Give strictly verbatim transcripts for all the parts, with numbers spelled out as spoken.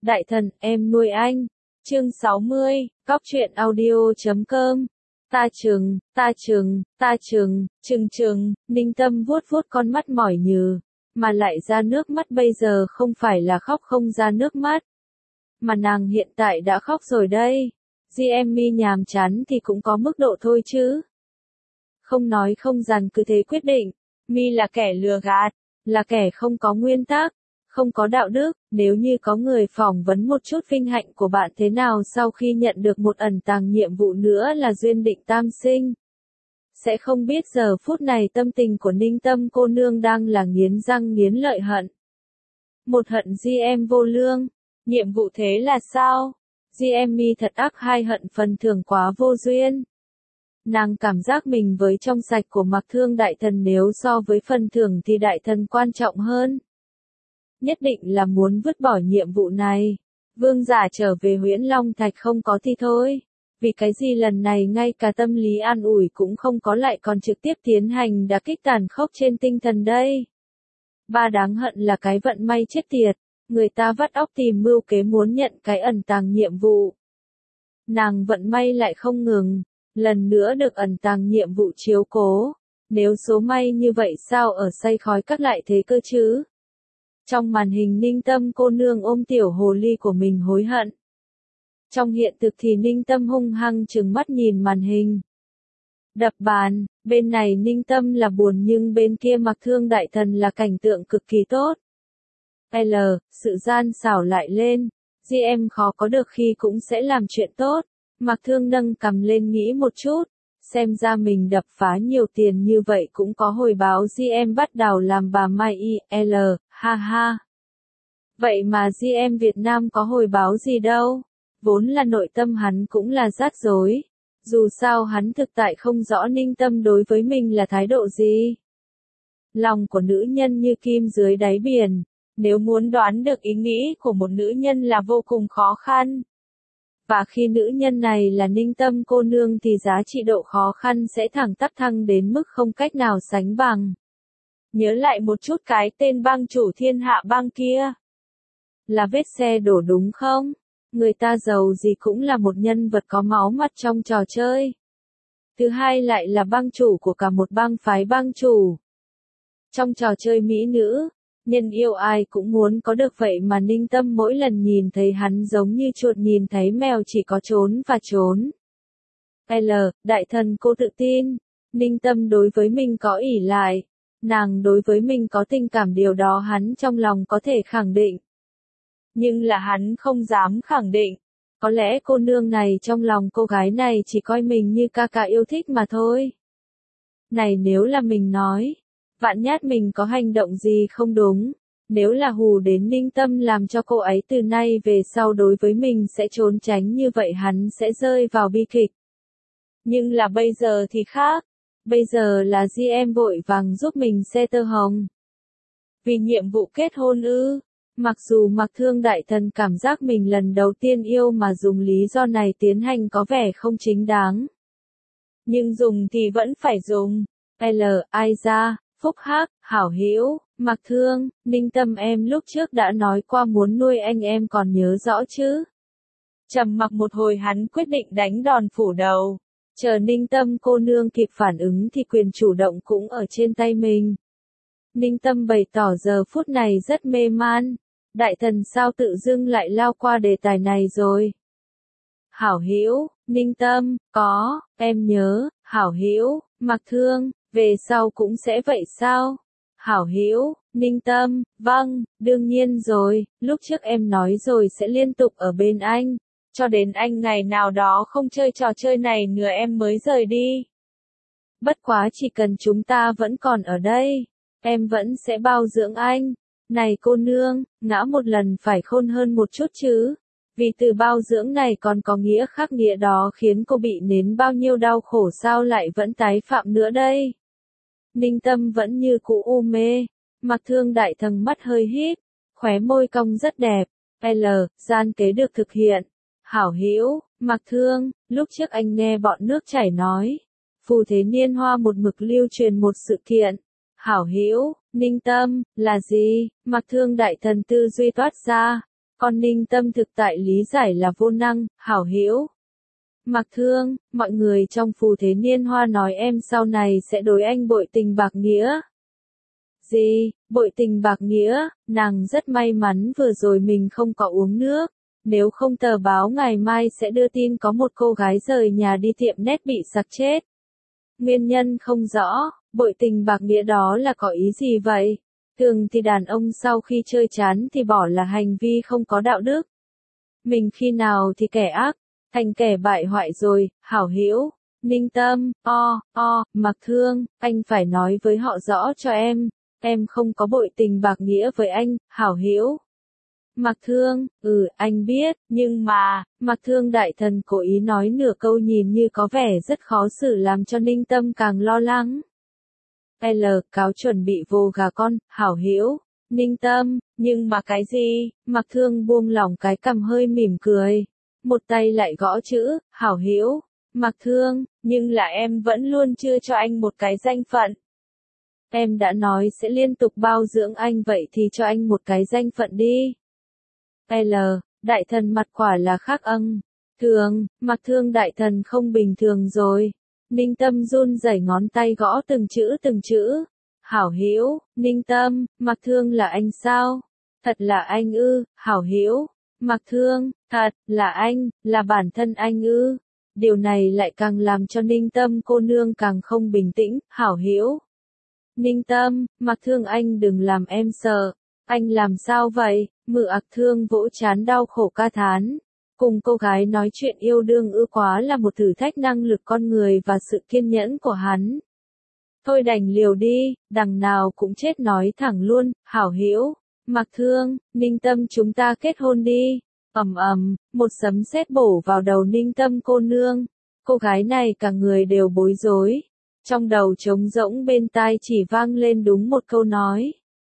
Đại thần, em nuôi anh. Chương sáu mươi, Cóc truyện audio chấm com. Ta Trừng, ta Trừng, ta Trừng, Trừng Trừng, Ninh Tâm vuốt vuốt con mắt mỏi nhừ, mà lại ra nước mắt bây giờ không phải là khóc không ra nước mắt. Mà nàng hiện tại đã khóc rồi đây. Di em mi nhàm chán thì cũng có mức độ thôi chứ. Không nói không dằn cứ thế quyết định. Mi là kẻ lừa gạt, là kẻ không có nguyên tắc, không có đạo đức. Nếu như có người phỏng vấn một chút vinh hạnh của bạn thế nào sau khi nhận được một ẩn tàng nhiệm vụ nữa là duyên định tam sinh, sẽ không biết giờ phút này tâm tình của Ninh Tâm cô nương đang là nghiến răng nghiến lợi hận. Một hận Di em vô lương. Nhiệm vụ thế là sao? Di em mi thật ác, hai hận phần thưởng quá vô duyên. Nàng cảm giác mình với trong sạch của Mặc Thương đại thần nếu so với phần thưởng thì đại thần quan trọng hơn. Nhất định là muốn vứt bỏ nhiệm vụ này. Vương giả trở về Huyễn Long Thạch không có thì thôi. Vì cái gì lần này ngay cả tâm lý an ủi cũng không có lại còn trực tiếp tiến hành đả kích tàn khốc trên tinh thần đây. Ba đáng hận là cái vận may chết tiệt. Người ta vắt óc tìm mưu kế muốn nhận cái ẩn tàng nhiệm vụ. Nàng vận may lại không ngừng. Lần nữa được ẩn tàng nhiệm vụ chiếu cố. Nếu số may như vậy sao ở say khói các lại thế cơ chứ? Trong màn hình Ninh Tâm cô nương ôm tiểu hồ ly của mình hối hận. Trong hiện thực thì Ninh Tâm hung hăng trừng mắt nhìn màn hình. Đập bàn, bên này Ninh Tâm là buồn nhưng bên kia Mặc Thương đại thần là cảnh tượng cực kỳ tốt. L, sự gian xảo lại lên, Di em khó có được khi cũng sẽ làm chuyện tốt. Mặc Thương nâng cầm lên nghĩ một chút, xem ra mình đập phá nhiều tiền như vậy cũng có hồi báo. Di em bắt đầu làm bà Mai I L, ha ha. Vậy mà Di em Việt Nam có hồi báo gì đâu, vốn là nội tâm hắn cũng là rắc rối. Dù sao hắn thực tại không rõ Ninh Tâm đối với mình là thái độ gì. Lòng của nữ nhân như kim dưới đáy biển, nếu muốn đoán được ý nghĩ của một nữ nhân là vô cùng khó khăn. Và khi nữ nhân này là Ninh Tâm cô nương thì giá trị độ khó khăn sẽ thẳng tắp thăng đến mức không cách nào sánh bằng. Nhớ lại một chút cái tên bang chủ thiên hạ bang kia. Là vết xe đổ đúng không? Người ta giàu gì cũng là một nhân vật có máu mặt trong trò chơi. Thứ hai lại là bang chủ của cả một bang phái bang chủ. Trong trò chơi mỹ nữ, nhân yêu ai cũng muốn có được, vậy mà Ninh Tâm mỗi lần nhìn thấy hắn giống như chuột nhìn thấy mèo, chỉ có trốn và trốn. L, đại thần cô tự tin, Ninh Tâm đối với mình có ỷ lại, nàng đối với mình có tình cảm, điều đó hắn trong lòng có thể khẳng định. Nhưng là hắn không dám khẳng định, có lẽ cô nương này trong lòng cô gái này chỉ coi mình như ca ca yêu thích mà thôi. Này nếu là mình nói, vạn nhất mình có hành động gì không đúng, nếu là hù đến Ninh Tâm làm cho cô ấy từ nay về sau đối với mình sẽ trốn tránh như vậy, hắn sẽ rơi vào bi kịch. Nhưng là bây giờ thì khác, bây giờ là Di em vội vàng giúp mình xe tơ hồng. Vì nhiệm vụ kết hôn ư? Mặc dù Mặc Thương đại thần cảm giác mình lần đầu tiên yêu mà dùng lý do này tiến hành có vẻ không chính đáng. Nhưng dùng thì vẫn phải dùng. L, ai ra, phúc hắc, hảo hữu, Mặc Thương, Ninh Tâm em lúc trước đã nói qua muốn nuôi anh, em còn nhớ rõ chứ? Trầm mặc một hồi hắn quyết định đánh đòn phủ đầu. Chờ Ninh Tâm cô nương kịp phản ứng thì quyền chủ động cũng ở trên tay mình. Ninh Tâm bày tỏ giờ phút này rất mê man. Đại thần sao tự dưng lại lao qua đề tài này rồi? Hảo hữu, Ninh Tâm, có, em nhớ, hảo hữu, Mặc Thương, về sau cũng sẽ vậy sao? Hảo hữu, Ninh Tâm, vâng, đương nhiên rồi, lúc trước em nói rồi sẽ liên tục ở bên anh, cho đến anh ngày nào đó không chơi trò chơi này nữa em mới rời đi. Bất quá chỉ cần chúng ta vẫn còn ở đây, em vẫn sẽ bao dưỡng anh. Này cô nương, ngã một lần phải khôn hơn một chút chứ. Vì từ bao dưỡng này còn có nghĩa khác, nghĩa đó khiến cô bị nếm bao nhiêu đau khổ sao lại vẫn tái phạm nữa đây. Ninh Tâm vẫn như cũ u mê. Mặc Thương đại thần mắt hơi híp, khóe môi cong rất đẹp. L, gian kế được thực hiện. Hảo hữu, Mặc Thương, lúc trước anh nghe bọn nước chảy nói, phù thế niên hoa một mực lưu truyền một sự kiện. Hảo hữu, Ninh Tâm, là gì? Mặc Thương đại thần tư duy toát ra. Con Ninh Tâm thực tại lý giải là vô năng, hảo hữu. Mạc Thương, mọi người trong phù thế niên hoa nói em sau này sẽ đối anh bội tình bạc nghĩa. Gì, bội tình bạc nghĩa, nàng rất may mắn vừa rồi mình không có uống nước. Nếu không tờ báo ngày mai sẽ đưa tin có một cô gái rời nhà đi tiệm nét bị sặc chết. Nguyên nhân không rõ, bội tình bạc nghĩa đó là có ý gì vậy? Thường thì đàn ông sau khi chơi chán thì bỏ là hành vi không có đạo đức. Mình khi nào thì kẻ ác, thành kẻ bại hoại rồi, hảo hữu. Ninh Tâm, o, o, Mạc Thương, anh phải nói với họ rõ cho em, em không có bội tình bạc nghĩa với anh, hảo hữu. Mạc Thương, ừ, anh biết, nhưng mà, Mạc Thương đại thần cố ý nói nửa câu nhìn như có vẻ rất khó xử làm cho Ninh Tâm càng lo lắng. L, cáo chuẩn bị vô gà con, hảo hữu. Ninh Tâm, nhưng mà cái gì? Mạc Thương buông lỏng cái cằm hơi mỉm cười. Một tay lại gõ chữ, hảo hữu. Mạc Thương, nhưng là em vẫn luôn chưa cho anh một cái danh phận. Em đã nói sẽ liên tục bao dưỡng anh vậy thì cho anh một cái danh phận đi. L, đại thần mặt quả là khác âng. Thường, Mạc Thương đại thần không bình thường rồi. Ninh Tâm run rẩy ngón tay gõ từng chữ từng chữ. Hảo hữu, Ninh Tâm, Mạc Thương là anh sao? Thật là anh ư, hảo hữu. Mạc Thương, thật, là anh, là bản thân anh ư. Điều này lại càng làm cho Ninh Tâm cô nương càng không bình tĩnh, hảo hữu. Ninh Tâm, Mạc Thương anh đừng làm em sợ. Anh làm sao vậy? Mự Ặc Thương vỗ trán đau khổ ca thán. Cùng cô gái nói chuyện yêu đương ư quá là một thử thách năng lực con người và sự kiên nhẫn của hắn. Thôi đành liều đi, đằng nào cũng chết nói thẳng luôn, hảo hữu. Mạc Thương, Ninh Tâm chúng ta kết hôn đi. Ầm ầm, một sấm sét bổ vào đầu Ninh Tâm cô nương. Cô gái này cả người đều bối rối. Trong đầu trống rỗng bên tai chỉ vang lên đúng một câu nói.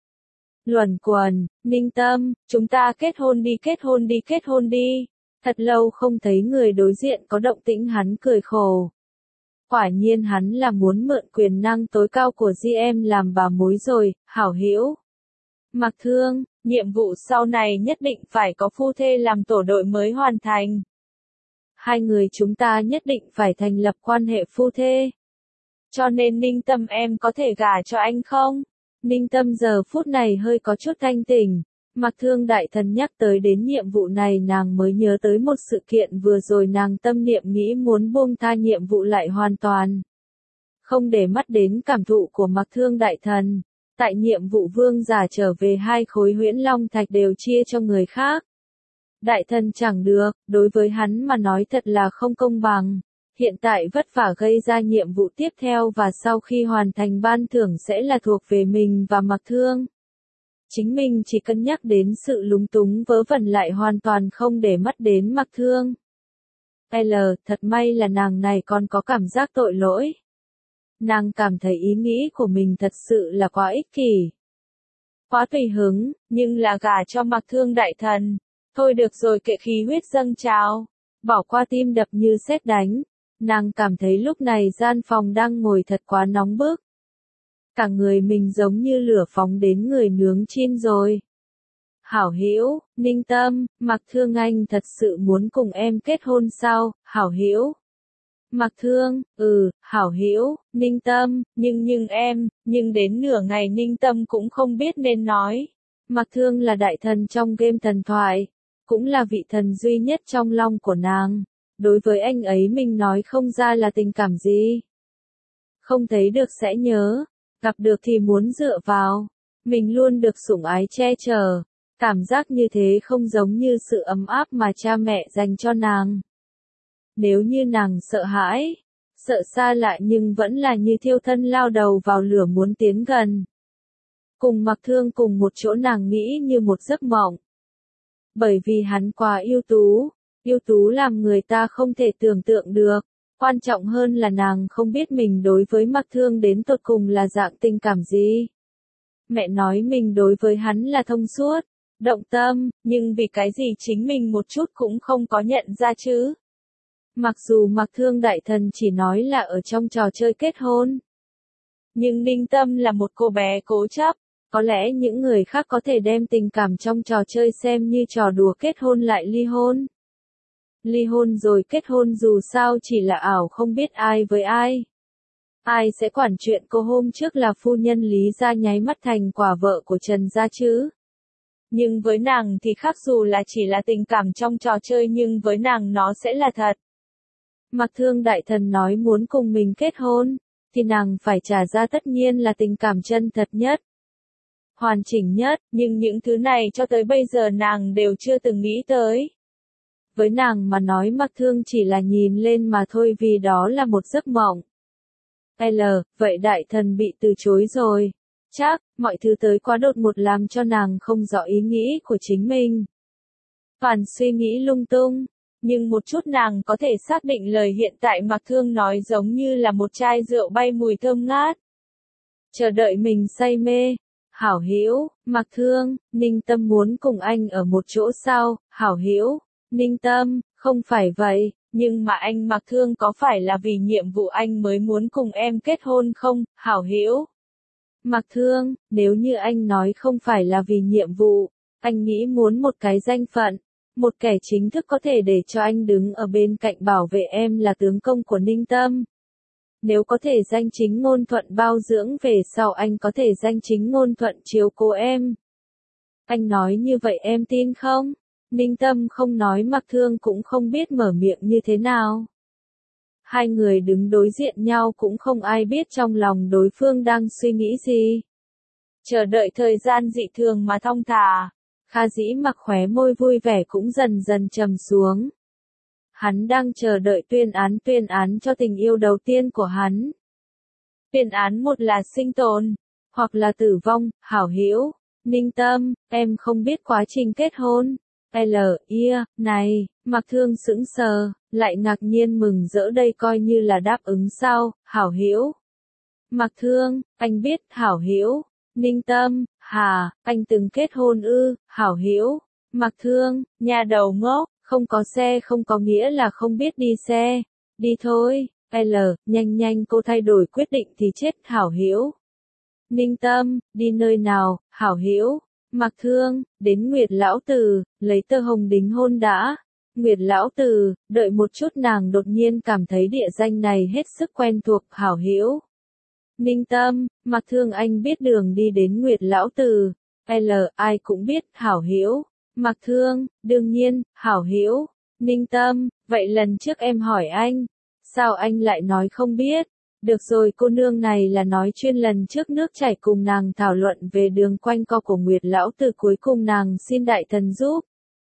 Luẩn quẩn, Ninh Tâm, chúng ta kết hôn đi kết hôn đi kết hôn đi. Thật lâu không thấy người đối diện có động tĩnh hắn cười khổ. Quả nhiên hắn là muốn mượn quyền năng tối cao của giê em làm bà mối rồi, hảo hữu. Mạc Thương, nhiệm vụ sau này nhất định phải có phu thê làm tổ đội mới hoàn thành. Hai người chúng ta nhất định phải thành lập quan hệ phu thê. Cho nên Ninh Tâm em có thể gả cho anh không? Ninh Tâm giờ phút này hơi có chút thanh tỉnh. Mạc Thương đại thần nhắc tới đến nhiệm vụ này nàng mới nhớ tới một sự kiện vừa rồi nàng tâm niệm nghĩ muốn buông tha nhiệm vụ lại hoàn toàn. Không để mắt đến cảm thụ của Mạc Thương đại thần. Tại nhiệm vụ vương giả trở về hai khối huyễn long thạch đều chia cho người khác. Đại thần chẳng được, đối với hắn mà nói thật là không công bằng. Hiện tại vất vả gây ra nhiệm vụ tiếp theo và sau khi hoàn thành ban thưởng sẽ là thuộc về mình và Mạc Thương. Chính mình chỉ cân nhắc đến sự lúng túng vớ vẩn lại hoàn toàn không để mắt đến Mạc Thương. L, thật may là nàng này còn có cảm giác tội lỗi. Nàng cảm thấy ý nghĩ của mình thật sự là quá ích kỷ. Quá tùy hứng, nhưng là gả cho Mạc Thương đại thần. Thôi được rồi kệ khí huyết dâng trào. Bỏ qua tim đập như sét đánh. Nàng cảm thấy lúc này gian phòng đang ngồi thật quá nóng bức. Cả người mình giống như lửa phóng đến người nướng chiên rồi. Hảo hữu, Ninh Tâm, Mạc Thương anh thật sự muốn cùng em kết hôn sao, hảo hữu. Mạc Thương, ừ, hảo hữu, Ninh Tâm, nhưng nhưng em, nhưng đến nửa ngày Ninh Tâm cũng không biết nên nói. Mạc Thương là đại thần trong game thần thoại, cũng là vị thần duy nhất trong lòng của nàng. Đối với anh ấy mình nói không ra là tình cảm gì. Không thấy được sẽ nhớ, gặp được thì muốn dựa vào. Mình luôn được sủng ái che chở. Cảm giác như thế không giống như sự ấm áp mà cha mẹ dành cho nàng. Nếu như nàng sợ hãi, sợ xa lạ nhưng vẫn là như thiêu thân lao đầu vào lửa muốn tiến gần. Cùng Mạc Thương cùng một chỗ nàng nghĩ như một giấc mộng. Bởi vì hắn quá ưu tú, ưu tú làm người ta không thể tưởng tượng được. Quan trọng hơn là nàng không biết mình đối với Mạc Thương đến tột cùng là dạng tình cảm gì. Mẹ nói mình đối với hắn là thông suốt, động tâm, nhưng vì cái gì chính mình một chút cũng không có nhận ra chứ. Mặc dù Mạc Thương đại thần chỉ nói là ở trong trò chơi kết hôn. Nhưng Ninh Tâm là một cô bé cố chấp, Có lẽ những người khác có thể đem tình cảm trong trò chơi xem như trò đùa, kết hôn lại ly hôn. Ly hôn rồi kết hôn dù sao chỉ là ảo, không biết ai với ai. Ai sẽ quản chuyện cô hôm trước là phu nhân Lý gia nháy mắt thành quả vợ của Trần gia chứ? Nhưng với nàng thì khác, dù là chỉ là tình cảm trong trò chơi nhưng với nàng nó sẽ là thật. Mặc Thương đại thần nói muốn cùng mình kết hôn, thì nàng phải trả ra tất nhiên là tình cảm chân thật nhất, hoàn chỉnh nhất, nhưng những thứ này cho tới bây giờ nàng đều chưa từng nghĩ tới. Với nàng mà nói Mặc Thương chỉ là nhìn lên mà thôi, vì đó là một giấc mộng. L, vậy đại thần bị từ chối rồi. Chắc, mọi thứ tới quá đột ngột làm cho nàng không rõ ý nghĩ của chính mình. Toàn suy nghĩ lung tung, nhưng một chút nàng có thể xác định lời hiện tại Mặc Thương nói giống như là một chai rượu bay mùi thơm ngát. Chờ đợi mình say mê. Hảo Hữu, Mặc Thương, Ninh Tâm muốn cùng anh ở một chỗ sao? Hảo Hữu, Ninh Tâm, không phải vậy, nhưng mà anh Mặc Thương có phải là vì nhiệm vụ anh mới muốn cùng em kết hôn không? Hảo Hữu, Mặc Thương, nếu như anh nói không phải là vì nhiệm vụ, anh nghĩ muốn một cái danh phận, một kẻ chính thức có thể để cho anh đứng ở bên cạnh bảo vệ em là tướng công của Ninh Tâm. Nếu có thể danh chính ngôn thuận bao dưỡng về sau, anh có thể danh chính ngôn thuận chiếu cố em. Anh nói như vậy em tin không? Ninh Tâm không nói, Mặc Thương cũng không biết mở miệng như thế nào. Hai người đứng đối diện nhau cũng không ai biết trong lòng đối phương đang suy nghĩ gì. Chờ đợi thời gian dị thường mà thong thả, Kha Dĩ Mặc khóe môi vui vẻ cũng dần dần trầm xuống. Hắn đang chờ đợi tuyên án, tuyên án cho tình yêu đầu tiên của hắn. Tuyên án, một là sinh tồn, hoặc là tử vong. Hảo Hữu, Ninh Tâm, em không biết quá trình kết hôn. L, ia, này, Mặc Thương sững sờ, lại ngạc nhiên mừng rỡ, đây coi như là đáp ứng sao? Hảo Hữu, Mặc Thương, anh biết. Hảo Hữu, Ninh Tâm, hà, anh từng kết hôn ư? Hảo Hữu, Mặc Thương, nhà đầu ngốc, không có xe không có nghĩa là không biết đi xe. Đi thôi. L, nhanh nhanh cô thay đổi quyết định thì chết. Hảo Hữu, Ninh Tâm, đi nơi nào? Hảo Hữu, Mặc Thương, đến Nguyệt Lão Từ, lấy tơ hồng đính hôn đã. Nguyệt Lão Từ, đợi một chút, nàng đột nhiên cảm thấy địa danh này hết sức quen thuộc. Hảo Hữu, Ninh Tâm, Mặc Thương, anh biết đường đi đến Nguyệt Lão Từ. L, ai cũng biết. Hảo Hữu, Mặc Thương, đương nhiên. Hảo Hữu, Ninh Tâm, vậy lần trước em hỏi anh, sao anh lại nói không biết? Được rồi, cô nương này là nói chuyên, lần trước nước chảy cùng nàng thảo luận về đường quanh co của Nguyệt Lão Từ, cuối cùng nàng xin đại thần giúp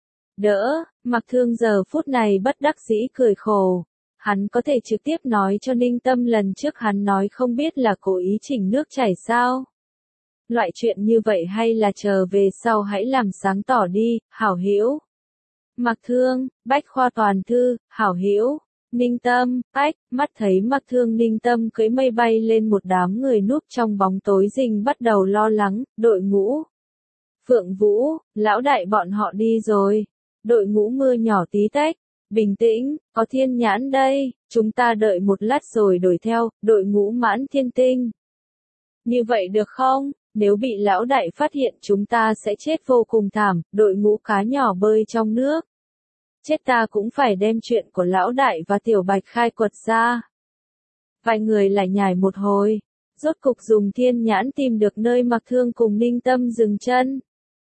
đỡ. Mặc Thương giờ phút này bất đắc dĩ cười khổ. Hắn có thể trực tiếp nói cho Ninh Tâm lần trước hắn nói không biết là cố ý chỉnh nước chảy sao? Loại chuyện như vậy hay là chờ về sau hãy làm sáng tỏ đi. Hảo Hữu, Mặc Thương, Bách khoa toàn thư. Hảo Hữu, Ninh Tâm, ách, mắt thấy Mặc Thương Ninh Tâm cưỡi mây bay lên, một đám người núp trong bóng tối rình bắt đầu lo lắng. Đội ngũ Phượng Vũ, lão đại bọn họ đi rồi. Đội ngũ mưa nhỏ tí tách, bình tĩnh, có Thiên Nhãn đây, chúng ta đợi một lát rồi đổi theo. Đội ngũ Mãn Thiên Tinh. Như vậy được không? Nếu bị lão đại phát hiện chúng ta sẽ chết vô cùng thảm. Đội ngũ cá nhỏ bơi trong nước. Chết ta cũng phải đem chuyện của lão đại và Tiểu Bạch khai quật ra. Vài người lại nhảy một hồi, rốt cục dùng Thiên Nhãn tìm được nơi Mặc Thương cùng Ninh Tâm dừng chân.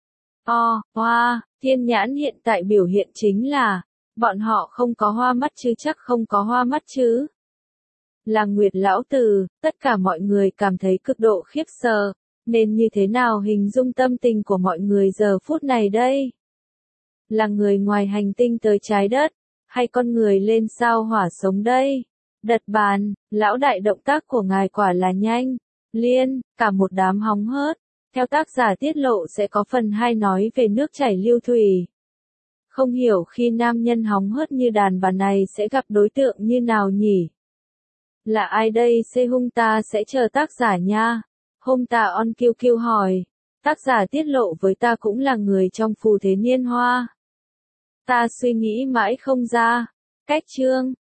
O, hoa, Thiên Nhãn hiện tại biểu hiện chính là, bọn họ không có hoa mắt chứ? Chắc không có hoa mắt chứ. Là Nguyệt Lão Từ, tất cả mọi người cảm thấy cực độ khiếp sợ, nên như thế nào hình dung tâm tình của mọi người giờ phút này đây? Là người ngoài hành tinh tới trái đất, hay con người lên sao hỏa sống đây? Đật bàn, lão đại, động tác của ngài quả là nhanh. Liên, cả một đám hóng hớt. Theo tác giả tiết lộ sẽ có phần hai nói về nước chảy lưu thủy. Không hiểu khi nam nhân hóng hớt như đàn bà này sẽ gặp đối tượng như nào nhỉ? Là ai đây? Se Hung ta sẽ chờ tác giả nha. Hôm ta on kiêu kiêu hỏi. Tác giả tiết lộ với ta cũng là người trong Phù Thế Niên Hoa. Ta suy nghĩ mãi không ra. Cách chương.